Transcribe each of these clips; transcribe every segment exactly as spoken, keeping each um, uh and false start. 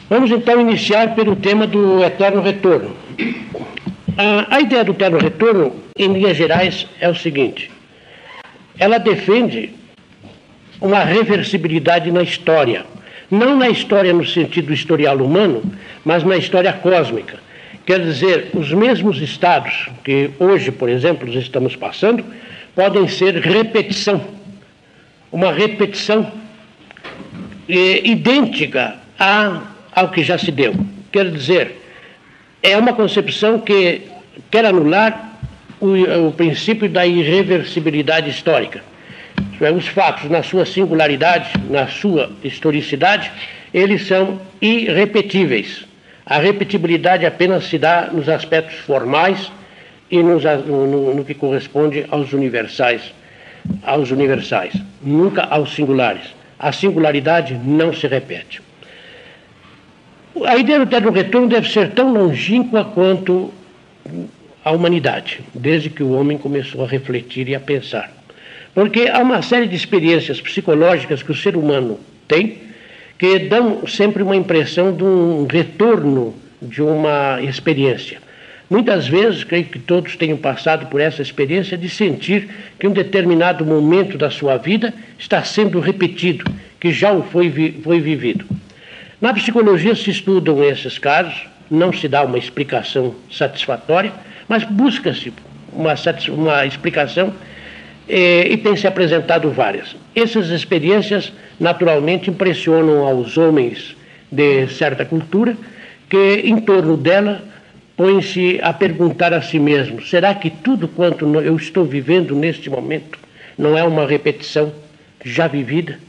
Vamos então iniciar pelo tema do eterno retorno. A, a ideia do eterno retorno, em linhas gerais, é o seguinte: ela defende uma reversibilidade na história, não na história no sentido historial humano, mas na história cósmica. Quer dizer, os mesmos estados que hoje, por exemplo, estamos passando, podem ser repetição, uma repetição eh, idêntica a, ao que já se deu. Quer dizer, é uma concepção que quer anular o, o princípio da irreversibilidade histórica. Os fatos, na sua singularidade, na sua historicidade, eles são irrepetíveis. A repetibilidade apenas se dá nos aspectos formais e nos, no, no que corresponde aos universais, aos universais, nunca aos singulares. A singularidade não se repete. A ideia do eterno retorno deve ser tão longínqua quanto a humanidade, desde que o homem começou a refletir e a pensar. Porque há uma série de experiências psicológicas que o ser humano tem que dão sempre uma impressão de um retorno de uma experiência. Muitas vezes, creio que todos tenham passado por essa experiência de sentir que um determinado momento da sua vida está sendo repetido, que já o foi, vi, foi vivido. Na psicologia se estudam esses casos, não se dá uma explicação satisfatória, mas busca-se uma, uma explicação eh, e tem se apresentado várias. Essas experiências naturalmente impressionam aos homens de certa cultura, que em torno dela põem-se a perguntar a si mesmos: será que tudo quanto eu estou vivendo neste momento não é uma repetição já vivida?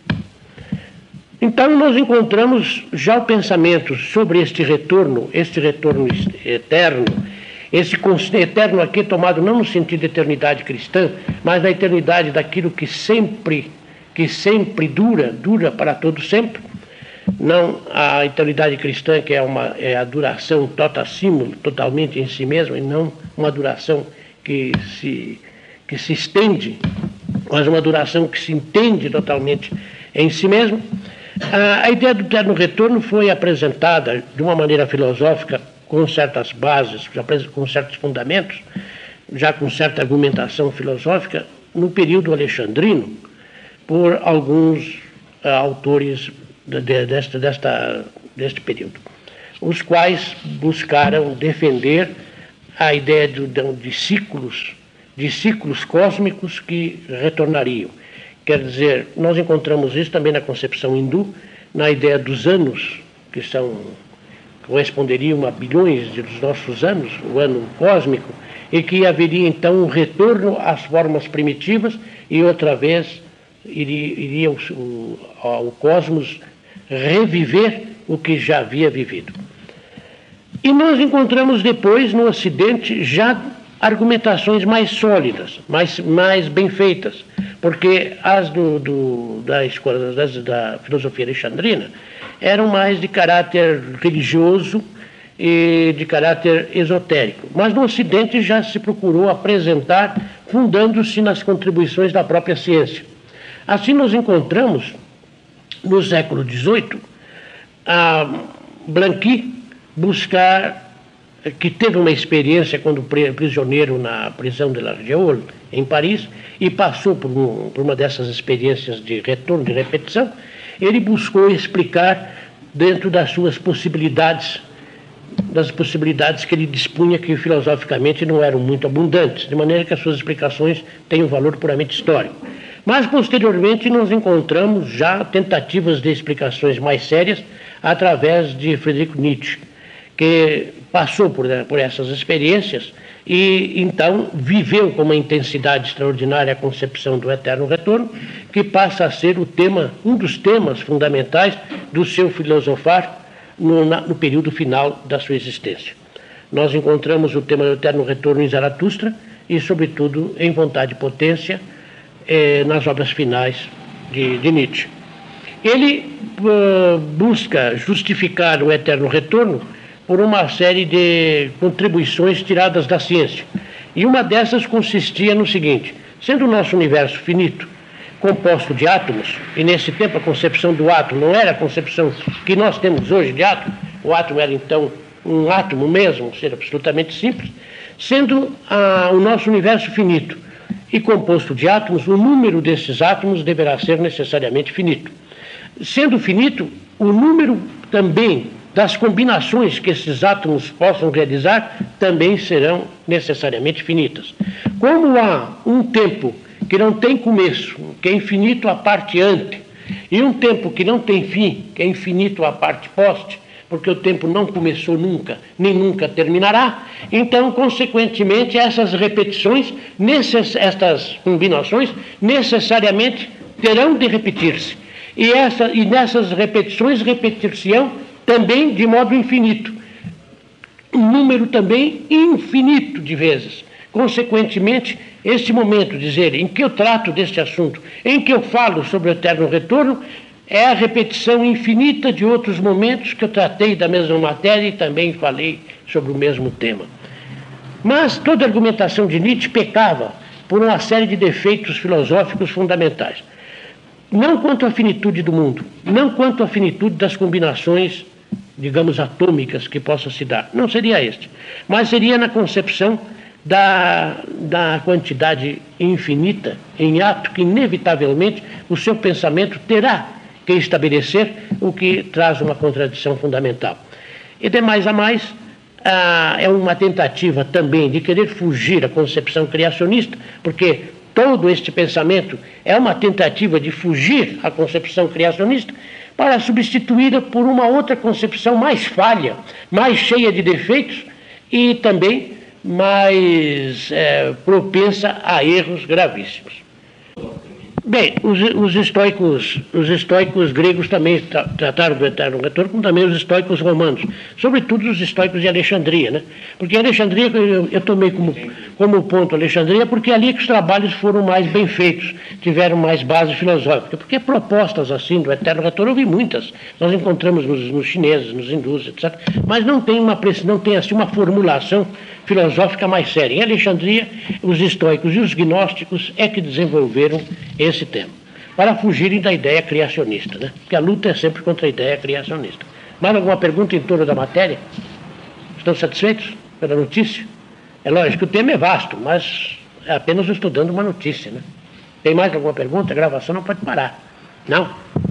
Então nós encontramos já o pensamento sobre este retorno, este retorno eterno, esse eterno aqui tomado não no sentido de eternidade cristã, mas da eternidade daquilo que sempre, que sempre dura, dura para todo sempre. Não a eternidade cristã, que é, uma, é a duração totassimo, totalmente em si mesma, e não uma duração que se, que se estende, mas uma duração que se entende totalmente em si mesma. A, a ideia do eterno retorno foi apresentada de uma maneira filosófica, com certas bases, com certos fundamentos, já com certa argumentação filosófica, no período alexandrino, por alguns uh, autores de, de, desta, desta, deste período, os quais buscaram defender a ideia de, de, de ciclos, de ciclos cósmicos que retornariam. Quer dizer, nós encontramos isso também na concepção hindu, na ideia dos anos, que são, corresponderiam a bilhões dos nossos anos, o ano cósmico, e que haveria então um retorno às formas primitivas e outra vez iria, iria o, o, o cosmos reviver o que já havia vivido. E nós encontramos depois, no Ocidente, já argumentações mais sólidas, mais, mais bem feitas, porque as do, do, da escola das, da filosofia alexandrina eram mais de caráter religioso e de caráter esotérico. Mas no Ocidente já se procurou apresentar, fundando-se nas contribuições da própria ciência. Assim nós encontramos, no século dezoito, a Blanqui buscar, que teve uma experiência quando prisioneiro na prisão de Largeol, em Paris, e passou por, um, por uma dessas experiências de retorno, de repetição. Ele buscou explicar dentro das suas possibilidades, das possibilidades que ele dispunha, que filosoficamente não eram muito abundantes, de maneira que as suas explicações têm um valor puramente histórico. Mas, posteriormente, nós encontramos já tentativas de explicações mais sérias através de Friedrich Nietzsche, que passou por, por essas experiências e, então, viveu com uma intensidade extraordinária a concepção do eterno retorno, que passa a ser o tema, um dos temas fundamentais do seu filosofar no, na, no período final da sua existência. Nós encontramos o tema do eterno retorno em Zaratustra e, sobretudo, em Vontade e Potência, eh, nas obras finais de, de Nietzsche. Ele uh, busca justificar o eterno retorno por uma série de contribuições tiradas da ciência. E uma dessas consistia no seguinte: sendo o nosso universo finito, composto de átomos, e nesse tempo a concepção do átomo não era a concepção que nós temos hoje de átomo, o átomo era então um átomo mesmo, ser absolutamente simples, sendo ah, o nosso universo finito e composto de átomos, o número desses átomos deverá ser necessariamente finito. Sendo finito, o número também das combinações que esses átomos possam realizar também serão necessariamente finitas. Como há um tempo que não tem começo, que é infinito a parte ante, e um tempo que não tem fim, que é infinito a parte poste, porque o tempo não começou nunca, nem nunca terminará, então, consequentemente, essas repetições, necess, estas combinações, necessariamente terão de repetir-se. E, essa, e nessas repetições, repetir-se-ão também de modo infinito. Um número também infinito de vezes. Consequentemente, este momento, dizer, em que eu trato deste assunto, em que eu falo sobre o eterno retorno, é a repetição infinita de outros momentos que eu tratei da mesma matéria e também falei sobre o mesmo tema. Mas toda a argumentação de Nietzsche pecava por uma série de defeitos filosóficos fundamentais. Não quanto à finitude do mundo, não quanto à finitude das combinações, digamos, atômicas que possa se dar. Não seria este, mas seria na concepção da, da quantidade infinita em ato que, inevitavelmente, o seu pensamento terá que estabelecer, o que traz uma contradição fundamental. E de mais a mais, ah, é uma tentativa também de querer fugir à concepção criacionista, porque todo este pensamento é uma tentativa de fugir à concepção criacionista para substituí-la por uma outra concepção mais falha, mais cheia de defeitos e também mais é, propensa a erros gravíssimos. Bem, os, os, estoicos, os estoicos gregos também tra trataram do eterno retorno, como também os estoicos romanos, sobretudo os estoicos de Alexandria, né? Porque Alexandria, eu, eu tomei como, como ponto Alexandria, porque é ali que os trabalhos foram mais bem feitos, tiveram mais base filosófica, porque propostas assim do eterno retorno eu vi muitas, nós encontramos nos, nos chineses, nos hindus, etcétera, mas não tem, uma, não tem assim uma formulação filosófica mais séria. Em Alexandria, os estoicos e os gnósticos é que desenvolveram esse tema, para fugirem da ideia criacionista, né? Porque a luta é sempre contra a ideia criacionista. Mais alguma pergunta em torno da matéria? Estão satisfeitos pela notícia? É lógico que o tema é vasto, mas é apenas estudando uma notícia, né? Tem mais alguma pergunta? A gravação não pode parar. Não?